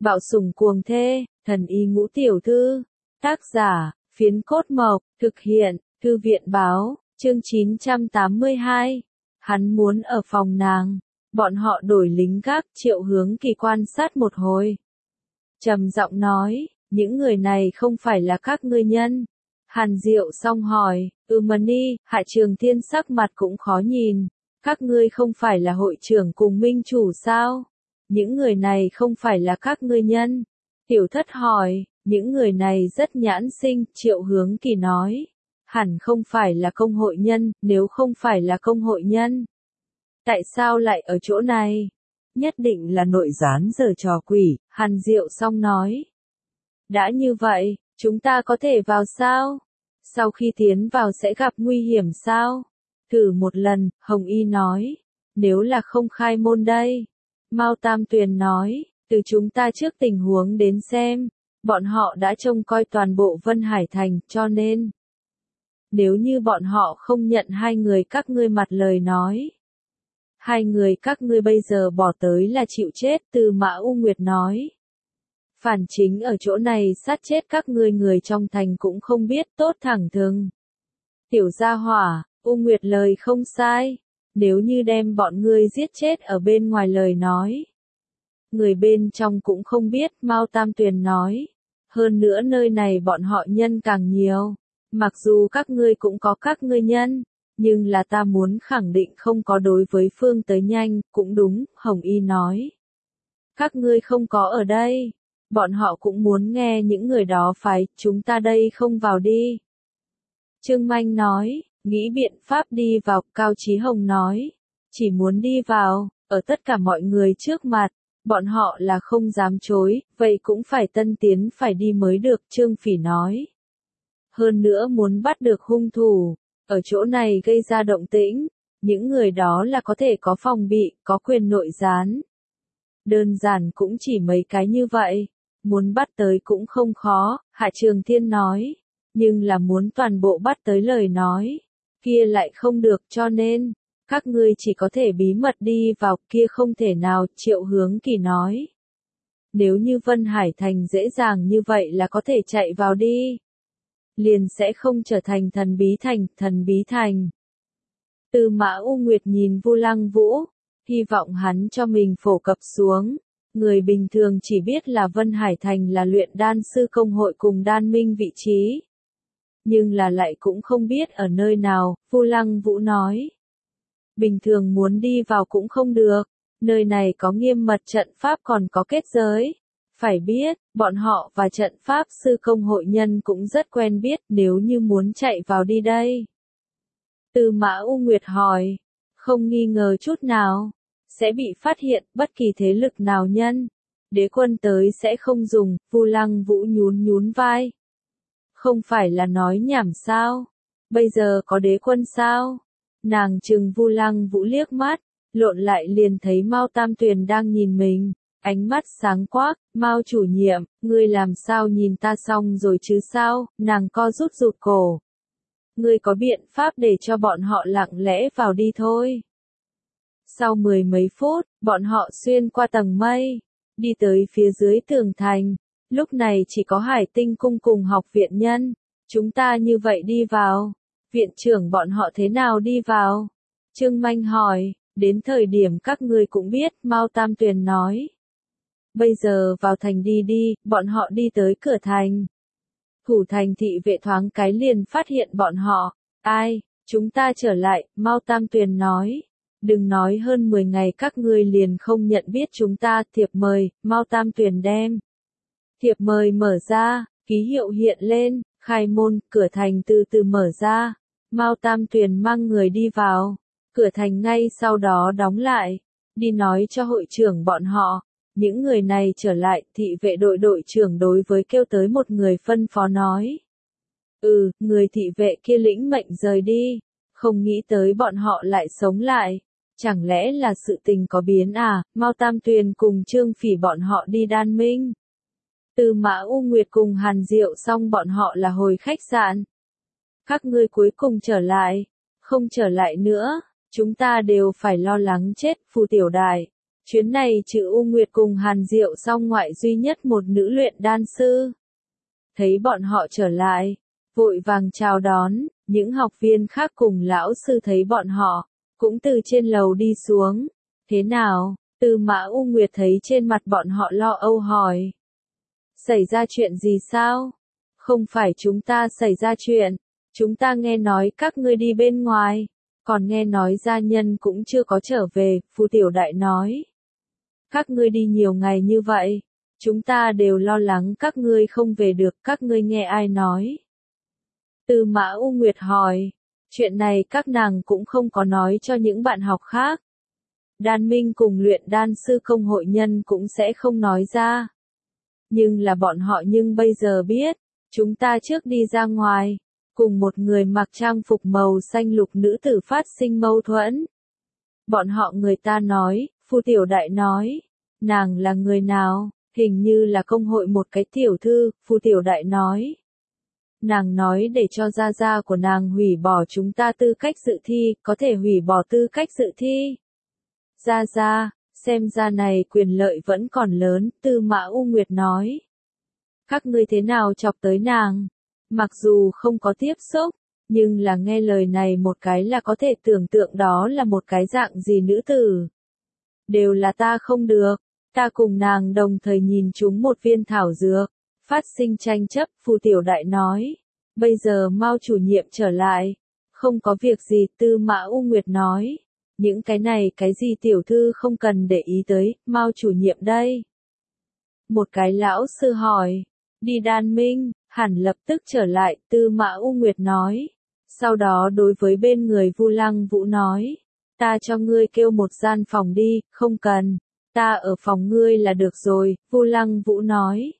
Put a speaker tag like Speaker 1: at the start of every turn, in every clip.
Speaker 1: Bạo sủng cuồng thê, thần y ngũ tiểu thư. Tác giả, Phiến Cốt Mộc, thực hiện, Thư viện báo, chương 982. Hắn muốn ở phòng nàng. Bọn họ đổi lính gác, Triệu Hướng Kỳ quan sát một hồi. Trầm giọng nói, những người này không phải là các ngươi nhân. Hàn Diệu xong hỏi, Mani, Hạ Trường Thiên sắc mặt cũng khó nhìn. Các ngươi không phải là hội trưởng cùng minh chủ sao? Những người này không phải là các ngươi nhân. Tiểu Thất hỏi, những người này rất nhãn sinh, Triệu Hướng Kỳ nói. Hẳn không phải là công hội nhân, nếu không phải là công hội nhân. Tại sao lại ở chỗ này? Nhất định là nội gián giở trò quỷ, Hàn Diệu xong nói. Đã như vậy, chúng ta có thể vào sao? Sau khi tiến vào sẽ gặp nguy hiểm sao? Thử một lần, Hồng Y nói. Nếu là không khai môn đây. Mao Tam Tuyền nói, từ chúng ta trước tình huống đến xem. Bọn họ đã trông coi toàn bộ Vân Hải Thành, cho nên. Nếu như bọn họ không nhận hai người các ngươi mặt lời nói. Hai người các ngươi bây giờ bỏ tới là chịu chết, Từ Mã U Nguyệt nói. Phản chính ở chỗ này sát chết các ngươi, người trong thành cũng không biết, tốt thẳng thừng. Tiểu gia hỏa, U Nguyệt lời không sai. Nếu như đem bọn ngươi giết chết ở bên ngoài lời nói. Người bên trong cũng không biết, Mao Tam Tuyền nói. Hơn nữa nơi này bọn họ nhân càng nhiều. Mặc dù các ngươi cũng có các ngươi nhân. Nhưng là ta muốn khẳng định không có đối với phương tới nhanh, cũng đúng, Hồng Y nói. Các ngươi không có ở đây. Bọn họ cũng muốn nghe những người đó phải, chúng ta đây không vào đi. Trương Manh nói, nghĩ biện pháp đi vào, Cao Chí Hồng nói. Chỉ muốn đi vào, ở tất cả mọi người trước mặt, bọn họ là không dám chối, vậy cũng phải tân tiến phải đi mới được, Trương Phỉ nói. Hơn nữa muốn bắt được hung thủ, ở chỗ này gây ra động tĩnh, những người đó là có thể có phòng bị, có quyền nội gián. Đơn giản cũng chỉ mấy cái như vậy, muốn bắt tới cũng không khó, Hạ Trường Thiên nói, nhưng là muốn toàn bộ bắt tới lời nói, kia lại không được, cho nên, các ngươi chỉ có thể bí mật đi vào, kia không thể nào, Triệu Hướng Kỳ nói. Nếu như Vân Hải Thành dễ dàng như vậy là có thể chạy vào đi. Liền sẽ không trở thành thần bí thành. Từ Mã U Nguyệt nhìn Vu Lăng Vũ, hy vọng hắn cho mình phổ cập xuống. Người bình thường chỉ biết là Vân Hải Thành là luyện đan sư công hội cùng đan minh vị trí. Nhưng là lại cũng không biết ở nơi nào, Vu Lăng Vũ nói. Bình thường muốn đi vào cũng không được, nơi này có nghiêm mật trận pháp còn có kết giới. Phải biết, bọn họ và trận pháp sư công hội nhân cũng rất quen biết, nếu như muốn chạy vào đi đây. Từ Mã U Nguyệt hỏi, không nghi ngờ chút nào, sẽ bị phát hiện bất kỳ thế lực nào nhân. Đế quân tới sẽ không dùng, Vu Lăng Vũ nhún vai. Không phải là nói nhảm sao? Bây giờ có đế quân sao? Nàng trừng Vu Lăng Vũ liếc mắt, lộn lại liền thấy Mao Tam Tuyền đang nhìn mình. Ánh mắt sáng quắc, Mao chủ nhiệm, ngươi làm sao nhìn ta xong rồi chứ sao, nàng co rụt cổ. Ngươi có biện pháp để cho bọn họ lặng lẽ vào đi thôi. Sau 10 mấy phút, bọn họ xuyên qua tầng mây, đi tới phía dưới tường thành, lúc này chỉ có Hải Tinh cung cùng học viện nhân, chúng ta như vậy đi vào, viện trưởng bọn họ thế nào đi vào? Trương Manh hỏi, đến thời điểm các ngươi cũng biết, Mao Tam Tuyền nói. Bây giờ vào thành đi, bọn họ đi tới cửa thành. Thủ thành thị vệ thoáng cái liền phát hiện bọn họ. Ai, chúng ta trở lại, Mao Tam Tuyền nói. Đừng nói hơn 10 ngày các ngươi liền không nhận biết chúng ta, thiệp mời, Mao Tam Tuyền đem. Thiệp mời mở ra, ký hiệu hiện lên, khai môn, cửa thành từ từ mở ra. Mao Tam Tuyền mang người đi vào. Cửa thành ngay sau đó đóng lại. Đi nói cho hội trưởng bọn họ. Những người này trở lại, thị vệ đội trưởng đối với kêu tới một người phân phó nói. Người thị vệ kia lĩnh mệnh rời đi. Không nghĩ tới bọn họ lại sống lại. Chẳng lẽ là sự tình có biến à, Mao Tam Tuyền cùng Trương Phỉ bọn họ đi đan minh. Từ Mã U Nguyệt cùng Hàn Diệu xong bọn họ là hồi khách sạn. Các ngươi cuối cùng trở lại. Không trở lại nữa, chúng ta đều phải lo lắng chết, Phù Tiểu Đại. Chuyến này trừ U Nguyệt cùng Hàn Diệu song ngoại duy nhất một nữ luyện đan sư. Thấy bọn họ trở lại, vội vàng chào đón, những học viên khác cùng lão sư thấy bọn họ, cũng từ trên lầu đi xuống. Thế nào? Tư Mã U Nguyệt thấy trên mặt bọn họ lo âu hỏi. Xảy ra chuyện gì sao? Không phải chúng ta xảy ra chuyện, chúng ta nghe nói các ngươi đi bên ngoài, còn nghe nói gia nhân cũng chưa có trở về, Phù Tiểu Đại nói. Các ngươi đi nhiều ngày như vậy, chúng ta đều lo lắng các ngươi không về được, các ngươi nghe ai nói? Tư Mã U Nguyệt hỏi, chuyện này các nàng cũng không có nói cho những bạn học khác. Đan Minh cùng luyện đan sư công hội nhân cũng sẽ không nói ra. Nhưng là bọn họ nhưng bây giờ biết, chúng ta trước đi ra ngoài, cùng một người mặc trang phục màu xanh lục nữ tử phát sinh mâu thuẫn. Bọn họ người ta nói, Phù Tiểu Đại nói, nàng là người nào, hình như là công hội một cái tiểu thư, Phù Tiểu Đại nói. Nàng nói để cho gia gia của nàng hủy bỏ chúng ta tư cách dự thi, có thể hủy bỏ tư cách dự thi. Gia gia, xem ra này quyền lợi vẫn còn lớn, Tư Mã U Nguyệt nói. Các ngươi thế nào chọc tới nàng? Mặc dù không có tiếp xúc, nhưng là nghe lời này một cái là có thể tưởng tượng đó là một cái dạng gì nữ tử. Đều là ta không được, ta cùng nàng đồng thời nhìn chúng một viên thảo dược, phát sinh tranh chấp, Phù Tiểu Đại nói. Bây giờ Mao chủ nhiệm trở lại, không có việc gì, Tư Mã U Nguyệt nói. Những cái này cái gì tiểu thư không cần để ý tới, Mao chủ nhiệm đây. Một cái lão sư hỏi, đi Đan Minh, hẳn lập tức trở lại, Tư Mã U Nguyệt nói. Sau đó đối với bên người Vu Lăng Vũ nói, ta cho ngươi kêu một gian phòng đi, không cần, ta ở phòng ngươi là được rồi, Vu Lăng Vũ nói.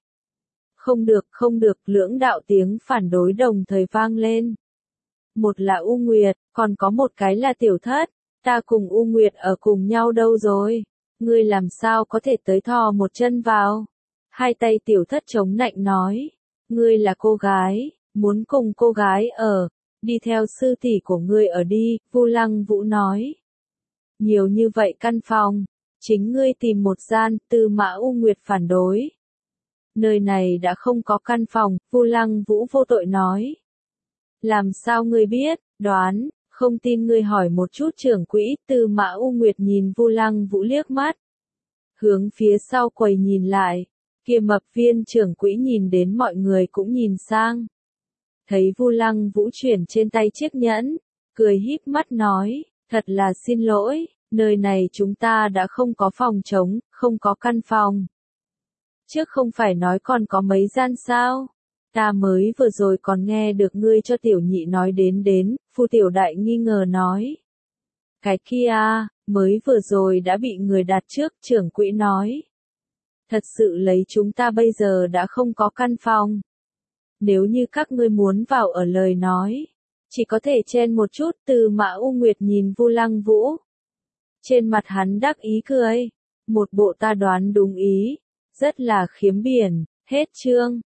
Speaker 1: Không được, lưỡng đạo tiếng phản đối đồng thời vang lên. Một là U Nguyệt, còn có một cái là Tiểu Thất, ta cùng U Nguyệt ở cùng nhau đâu rồi, ngươi làm sao có thể tới thò một chân vào. Hai tay Tiểu Thất chống nạnh nói, ngươi là cô gái, muốn cùng cô gái ở, đi theo sư tỷ của ngươi ở đi, Vu Lăng Vũ nói. Nhiều như vậy căn phòng, chính ngươi tìm một gian, Tư Mã U Nguyệt phản đối. Nơi này đã không có căn phòng, Vu Lăng Vũ vô tội nói. Làm sao ngươi biết, đoán, không tin ngươi hỏi một chút trưởng quỹ, Tư Mã U Nguyệt nhìn Vu Lăng Vũ liếc mắt. Hướng phía sau quầy nhìn lại, kia mập viên trưởng quỹ nhìn đến mọi người cũng nhìn sang. Thấy Vu Lăng Vũ chuyển trên tay chiếc nhẫn, cười híp mắt nói, thật là xin lỗi, nơi này chúng ta đã không có phòng trống, không có căn phòng. Trước không phải nói còn có mấy gian sao? Ta mới vừa rồi còn nghe được ngươi cho tiểu nhị nói đến, Phù Tiểu Đại nghi ngờ nói. Cái kia, mới vừa rồi đã bị người đặt trước, trưởng quỹ nói. Thật sự lấy chúng ta bây giờ đã không có căn phòng. Nếu như các ngươi muốn vào ở lời nói, chỉ có thể chen một chút, Tư Mã U Nguyệt nhìn Vu Lăng Vũ. Trên mặt hắn đắc ý cười, một bộ ta đoán đúng ý, rất là khiếm biển, hết chương.